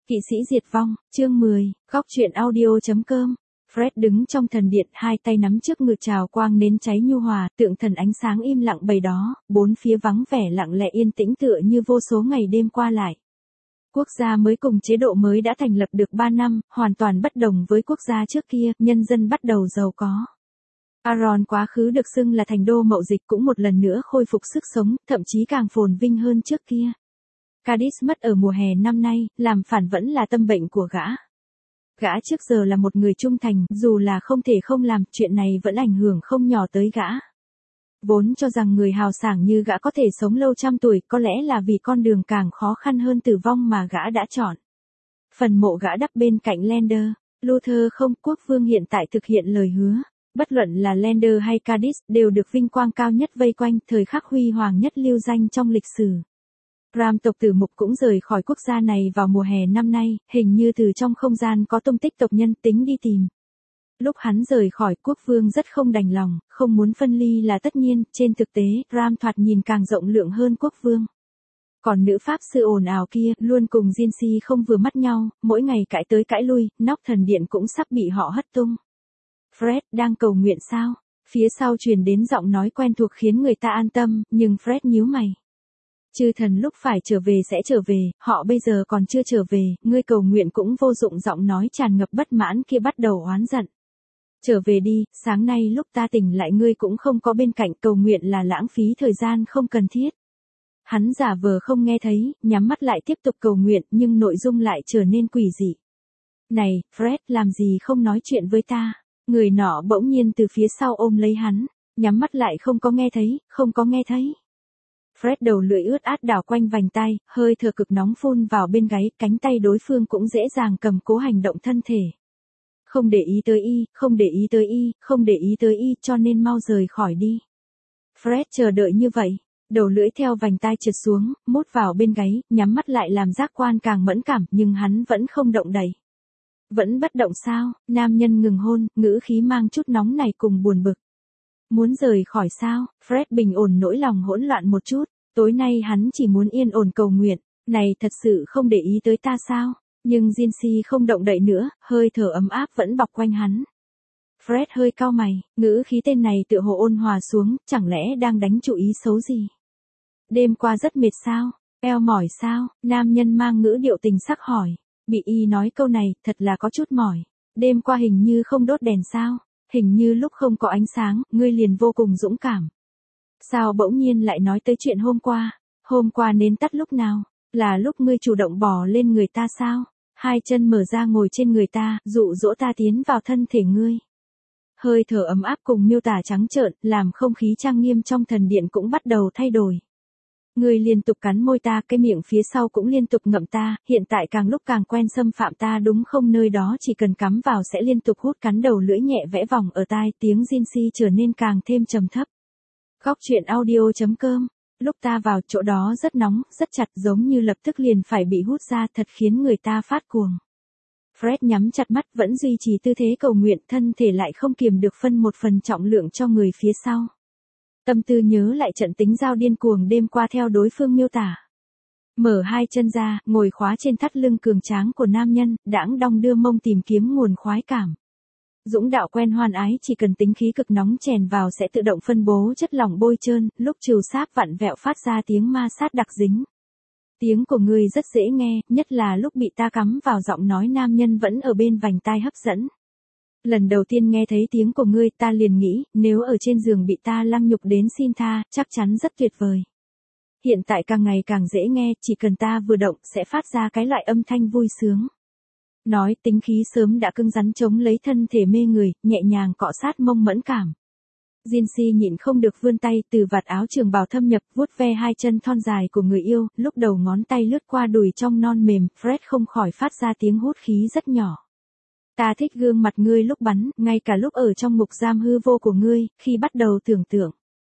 Kỵ sĩ diệt vong, chương 10, góc truyện audio.com. Fred đứng trong thần điện, hai tay nắm trước ngực trào quang nến cháy nhu hòa, tượng thần ánh sáng im lặng bày đó, bốn phía vắng vẻ lặng lẽ yên tĩnh tựa như vô số ngày đêm qua lại. Quốc gia mới cùng chế độ mới đã thành lập được 3 năm, hoàn toàn bất đồng với quốc gia trước kia, nhân dân bắt đầu giàu có. Aron quá khứ được xưng là thành đô mậu dịch cũng một lần nữa khôi phục sức sống, thậm chí càng phồn vinh hơn trước kia. Cadiz mất ở mùa hè năm nay, làm phản vẫn là tâm bệnh của gã. Gã trước giờ là một người trung thành, dù là không thể không làm, chuyện này vẫn ảnh hưởng không nhỏ tới gã. Vốn cho rằng người hào sảng như gã có thể sống lâu trăm tuổi, có lẽ là vì con đường càng khó khăn hơn tử vong mà gã đã chọn. Phần mộ gã đắp bên cạnh Lander, Luther không, quốc vương hiện tại thực hiện lời hứa. Bất luận là Lander hay Cadiz, đều được vinh quang cao nhất vây quanh, thời khắc huy hoàng nhất lưu danh trong lịch sử. Ram tộc Tử Mục cũng rời khỏi quốc gia này vào mùa hè năm nay, hình như từ trong không gian có tung tích tộc nhân tính đi tìm. Lúc hắn rời khỏi, quốc vương rất không đành lòng, không muốn phân ly là tất nhiên, trên thực tế, Ram thoạt nhìn càng rộng lượng hơn quốc vương. Còn nữ pháp sư ồn ào kia, luôn cùng Jinxie không vừa mắt nhau, mỗi ngày cãi tới cãi lui, nóc thần điện cũng sắp bị họ hất tung. Fred, đang cầu nguyện sao? Phía sau truyền đến giọng nói quen thuộc khiến người ta an tâm, nhưng Fred nhíu mày. Chư thần lúc phải trở về sẽ trở về, họ bây giờ còn chưa trở về, ngươi cầu nguyện cũng vô dụng, giọng nói tràn ngập bất mãn kia bắt đầu oán giận. Trở về đi, sáng nay lúc ta tỉnh lại ngươi cũng không có bên cạnh, cầu nguyện là lãng phí thời gian không cần thiết. Hắn giả vờ không nghe thấy, nhắm mắt lại tiếp tục cầu nguyện, nhưng nội dung lại trở nên quỷ dị. Này, Fred, làm gì không nói chuyện với ta? Người nọ bỗng nhiên từ phía sau ôm lấy hắn, nhắm mắt lại không có nghe thấy, không có nghe thấy. Fred đầu lưỡi ướt át đảo quanh vành tai, hơi thở cực nóng phun vào bên gáy, cánh tay đối phương cũng dễ dàng cầm cố hành động thân thể. Không để ý tới y, không để ý tới y, không để ý tới y, cho nên mau rời khỏi đi. Fred chờ đợi như vậy, đầu lưỡi theo vành tai trượt xuống, mút vào bên gáy, nhắm mắt lại làm giác quan càng mẫn cảm, nhưng hắn vẫn không động đậy. Vẫn bất động sao? Nam nhân ngừng hôn, ngữ khí mang chút nóng này cùng buồn bực. Muốn rời khỏi sao? Fred bình ổn nỗi lòng hỗn loạn một chút, tối nay hắn chỉ muốn yên ổn cầu nguyện, này thật sự không để ý tới ta sao? Nhưng Jinxie không động đậy nữa, hơi thở ấm áp vẫn bọc quanh hắn. Fred hơi cau mày, ngữ khí tên này tựa hồ ôn hòa xuống, chẳng lẽ đang đánh chủ ý xấu gì? Đêm qua rất mệt sao? Eo mỏi sao? Nam nhân mang ngữ điệu tình sắc hỏi. Bị y nói câu này, thật là có chút mỏi. Đêm qua hình như không đốt đèn sao? Hình như lúc không có ánh sáng, ngươi liền vô cùng dũng cảm. Sao bỗng nhiên lại nói tới chuyện hôm qua? Hôm qua nến tắt lúc nào? Là lúc ngươi chủ động bỏ lên người ta sao? Hai chân mở ra ngồi trên người ta, dụ dỗ ta tiến vào thân thể ngươi. Hơi thở ấm áp cùng miêu tả trắng trợn, làm không khí trang nghiêm trong thần điện cũng bắt đầu thay đổi. Ngươi liên tục cắn môi ta, cái miệng phía sau cũng liên tục ngậm ta, hiện tại càng lúc càng quen xâm phạm ta đúng không? Nơi đó chỉ cần cắm vào sẽ liên tục hút, cắn đầu lưỡi nhẹ vẽ vòng ở tai, tiếng Jinxie trở nên càng thêm trầm thấp. Góc truyện audio.com. Lúc ta vào chỗ đó rất nóng, rất chặt, giống như lập tức liền phải bị hút ra, thật khiến người ta phát cuồng. Fred nhắm chặt mắt vẫn duy trì tư thế cầu nguyện, thân thể lại không kiềm được phân một phần trọng lượng cho người phía sau. Tâm tư nhớ lại trận tính giao điên cuồng đêm qua theo đối phương miêu tả. Mở hai chân ra, ngồi khóa trên thắt lưng cường tráng của nam nhân, đãng đong đưa mông tìm kiếm nguồn khoái cảm. Dũng đạo quen hoan ái, chỉ cần tính khí cực nóng chèn vào sẽ tự động phân bố chất lỏng bôi trơn, lúc trừu sáp vặn vẹo phát ra tiếng ma sát đặc dính. Tiếng của ngươi rất dễ nghe, nhất là lúc bị ta cắm vào, giọng nói nam nhân vẫn ở bên vành tai hấp dẫn. Lần đầu tiên nghe thấy tiếng của ngươi ta liền nghĩ, nếu ở trên giường bị ta lăng nhục đến xin tha, chắc chắn rất tuyệt vời. Hiện tại càng ngày càng dễ nghe, chỉ cần ta vừa động sẽ phát ra cái loại âm thanh vui sướng. Nói tính khí sớm đã cứng rắn chống lấy thân thể mê người, nhẹ nhàng cọ sát mông mẫn cảm. Jinxie nhịn không được vươn tay từ vạt áo trường bào thâm nhập, vuốt ve hai chân thon dài của người yêu, lúc đầu ngón tay lướt qua đùi trong non mềm, Fred không khỏi phát ra tiếng hút khí rất nhỏ. Ta thích gương mặt ngươi lúc bắn, ngay cả lúc ở trong ngục giam hư vô của ngươi, khi bắt đầu tưởng tượng.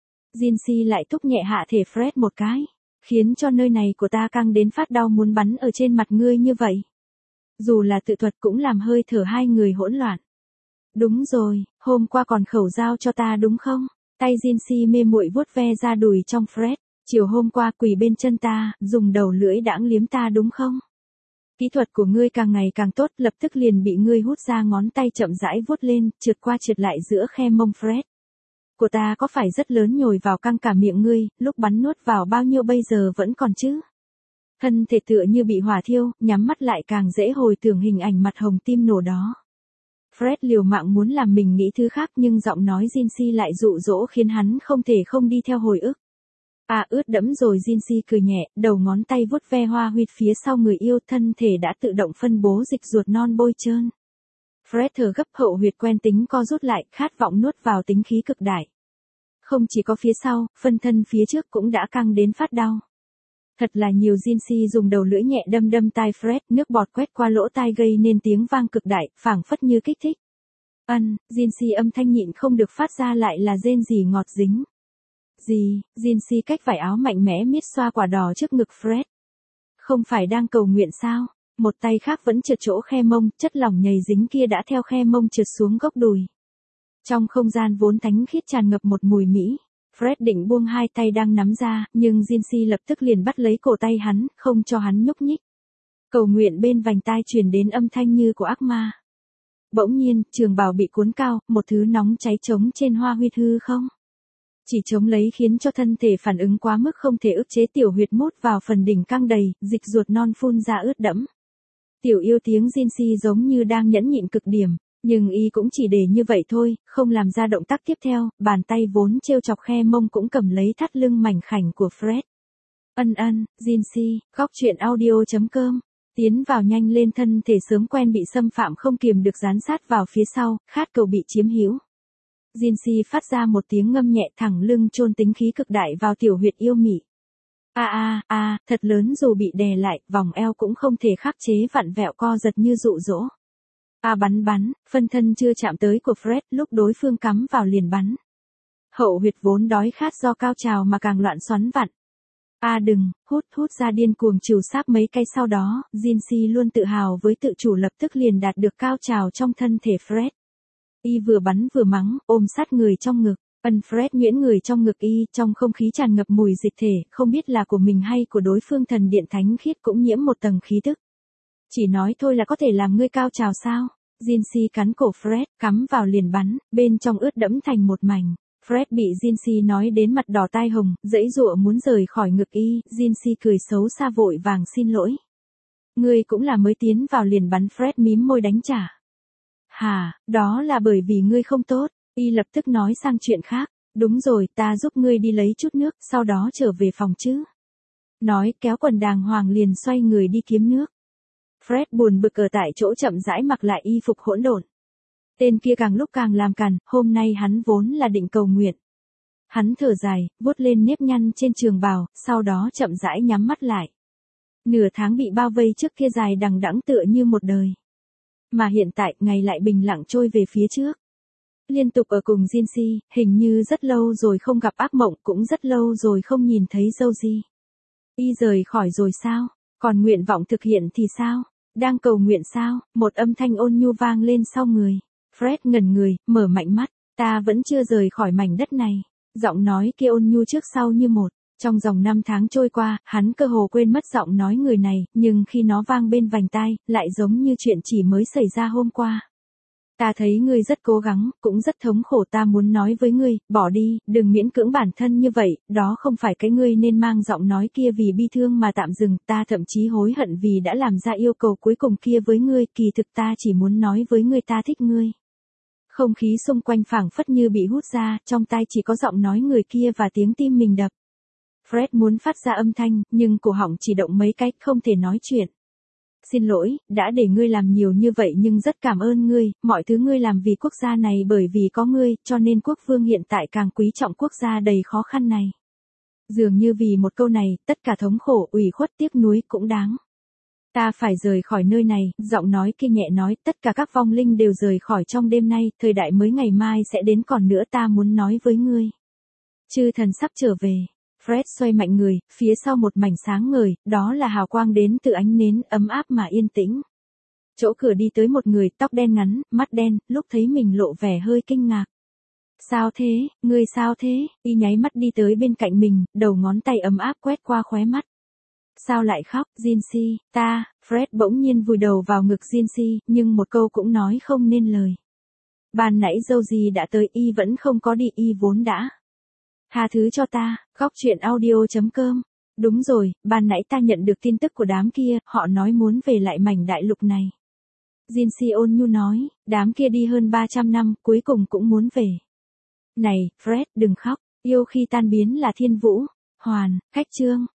Jinxie lại thúc nhẹ hạ thể Fred một cái, khiến cho nơi này của ta căng đến phát đau muốn bắn ở trên mặt ngươi như vậy. Dù là tự thuật cũng làm hơi thở hai người hỗn loạn. Đúng rồi, hôm qua còn khẩu giao cho ta đúng không? Tay Jinxie mê muội vuốt ve ra đùi trong Fred, chiều hôm qua quỳ bên chân ta, dùng đầu lưỡi đãng liếm ta đúng không? Kỹ thuật của ngươi càng ngày càng tốt, lập tức liền bị ngươi hút ra, ngón tay chậm rãi vuốt lên, trượt qua trượt lại giữa khe mông Fred. Của ta có phải rất lớn nhồi vào căng cả miệng ngươi, lúc bắn nuốt vào bao nhiêu bây giờ vẫn còn chứ? Thân thể tựa như bị hỏa thiêu, nhắm mắt lại càng dễ hồi tưởng hình ảnh mặt hồng tim nổ đó. Fred liều mạng muốn làm mình nghĩ thứ khác nhưng giọng nói Jinxie lại dụ dỗ khiến hắn không thể không đi theo hồi ức. À ướt đẫm rồi, Jinxie cười nhẹ, đầu ngón tay vuốt ve hoa huyệt phía sau người yêu, thân thể đã tự động phân bố dịch ruột non bôi trơn. Fred thở gấp, hậu huyệt quen tính co rút lại, khát vọng nuốt vào tính khí cực đại. Không chỉ có phía sau, phân thân phía trước cũng đã căng đến phát đau. Thật là nhiều, Jinxie dùng đầu lưỡi nhẹ đâm đâm tai Fred, nước bọt quét qua lỗ tai gây nên tiếng vang cực đại, phảng phất như kích thích. Jinxie âm thanh nhịn không được phát ra lại là rên rỉ ngọt dính. Gì? Jinxie cách vải áo mạnh mẽ miết xoa quả đỏ trước ngực Fred. Không phải đang cầu nguyện sao? Một tay khác vẫn trượt chỗ khe mông, chất lỏng nhầy dính kia đã theo khe mông trượt xuống gốc đùi. Trong không gian vốn thánh khiết tràn ngập một mùi mỹ. Fred định buông hai tay đang nắm ra, nhưng Jinxie lập tức liền bắt lấy cổ tay hắn, không cho hắn nhúc nhích. Cầu nguyện bên vành tai truyền đến âm thanh như của ác ma. Bỗng nhiên, trường bào bị cuốn cao, một thứ nóng cháy trống trên hoa huyệt hư không. Chỉ chống lấy khiến cho thân thể phản ứng quá mức không thể ức chế, tiểu huyệt mút vào phần đỉnh căng đầy, dịch ruột non phun ra ướt đẫm. Tiểu yêu, tiếng Jinxie giống như đang nhẫn nhịn cực điểm, nhưng y cũng chỉ để như vậy thôi, không làm ra động tác tiếp theo, bàn tay vốn trêu chọc khe mông cũng cầm lấy thắt lưng mảnh khảnh của Fred. Jinxie, góc truyện audio.com. Tiến vào nhanh lên, thân thể sớm quen bị xâm phạm không kiềm được dán sát vào phía sau, khát cầu bị chiếm hữu. Jinxie phát ra một tiếng ngâm nhẹ, thẳng lưng chôn tính khí cực đại vào tiểu huyệt yêu mị. Thật lớn, dù bị đè lại, vòng eo cũng không thể khắc chế vặn vẹo co giật như dụ dỗ. Bắn, phân thân chưa chạm tới của Fred, lúc đối phương cắm vào liền bắn. Hậu huyệt vốn đói khát do cao trào mà càng loạn xoắn vặn. Đừng, hút ra điên cuồng trừ sáp mấy cái, sau đó, Jinxie luôn tự hào với tự chủ lập tức liền đạt được cao trào trong thân thể Fred. Y vừa bắn vừa mắng, ôm sát người trong ngực. Fred nhuyễn người trong ngực y, trong không khí tràn ngập mùi dịch thể, không biết là của mình hay của đối phương, thần điện thánh khiết cũng nhiễm một tầng khí tức. Chỉ nói thôi là có thể làm ngươi cao trào sao? Jinxie cắn cổ Fred, cắm vào liền bắn, bên trong ướt đẫm thành một mảnh. Fred bị Jinxie nói đến mặt đỏ tai hồng, giãy giụa muốn rời khỏi ngực y, Jinxie cười xấu xa vội vàng xin lỗi. Ngươi cũng là mới tiến vào liền bắn, Fred mím môi đánh trả. Hả, đó là bởi vì ngươi không tốt, y lập tức nói sang chuyện khác. Đúng rồi, ta giúp ngươi đi lấy chút nước, sau đó trở về phòng chứ. Nói kéo quần đàng hoàng liền xoay người đi kiếm nước. Fred buồn bực ở tại chỗ chậm rãi mặc lại y phục hỗn độn. Tên kia càng lúc càng làm càn, hôm nay hắn vốn là định cầu nguyện. Hắn thở dài, vuốt lên nếp nhăn trên trường bào, sau đó chậm rãi nhắm mắt lại. Nửa tháng bị bao vây trước kia dài đằng đẵng tựa như một đời. Mà hiện tại, ngày lại bình lặng trôi về phía trước. Liên tục ở cùng Jinxie, hình như rất lâu rồi không gặp, ác mộng cũng rất lâu rồi không nhìn thấy Joji. Y rời khỏi rồi sao? Còn nguyện vọng thực hiện thì sao? Đang cầu nguyện sao? Một âm thanh ôn nhu vang lên sau người. Fred ngẩn người, mở mạnh mắt. Ta vẫn chưa rời khỏi mảnh đất này. Giọng nói kia ôn nhu trước sau như một. Trong dòng 5 tháng trôi qua, hắn cơ hồ quên mất giọng nói người này, nhưng khi nó vang bên vành tai, lại giống như chuyện chỉ mới xảy ra hôm qua. Ta thấy ngươi rất cố gắng, cũng rất thống khổ, ta muốn nói với ngươi, bỏ đi, đừng miễn cưỡng bản thân như vậy, đó không phải cái ngươi nên mang. Giọng nói kia vì bi thương mà tạm dừng, ta thậm chí hối hận vì đã làm ra yêu cầu cuối cùng kia với ngươi, kỳ thực ta chỉ muốn nói với ngươi ta thích ngươi. Không khí xung quanh phảng phất như bị hút ra, trong tai chỉ có giọng nói người kia và tiếng tim mình đập. Fred muốn phát ra âm thanh, nhưng cổ họng chỉ động mấy cái, không thể nói chuyện. Xin lỗi, đã để ngươi làm nhiều như vậy, nhưng rất cảm ơn ngươi, mọi thứ ngươi làm vì quốc gia này, bởi vì có ngươi, cho nên quốc vương hiện tại càng quý trọng quốc gia đầy khó khăn này. Dường như vì một câu này, tất cả thống khổ, ủy khuất, tiếc nuối cũng đáng. Ta phải rời khỏi nơi này, giọng nói kia nhẹ nói, tất cả các vong linh đều rời khỏi trong đêm nay, thời đại mới ngày mai sẽ đến, còn nữa ta muốn nói với ngươi. Chư thần sắp trở về. Fred xoay mạnh người, phía sau một mảnh sáng ngời, đó là hào quang đến từ ánh nến, ấm áp mà yên tĩnh. Chỗ cửa đi tới một người, tóc đen ngắn, mắt đen, lúc thấy mình lộ vẻ hơi kinh ngạc. Sao thế, ngươi sao thế? Y nháy mắt đi tới bên cạnh mình, đầu ngón tay ấm áp quét qua khóe mắt. Sao lại khóc, Jinxie, ta, Fred bỗng nhiên vùi đầu vào ngực Jinxie, nhưng một câu cũng nói không nên lời. Ban nãy dâu gì đã tới y vẫn không có đi y vốn đã. Tha thứ cho ta, góc chuyện audio.com. Đúng rồi, ban nãy ta nhận được tin tức của đám kia, họ nói muốn về lại mảnh đại lục này. Jinxie ôn nhu nói, đám kia đi hơn 300 năm, cuối cùng cũng muốn về. Này, Fred, đừng khóc, yêu khi tan biến là thiên vũ. Hoàn, khách chương.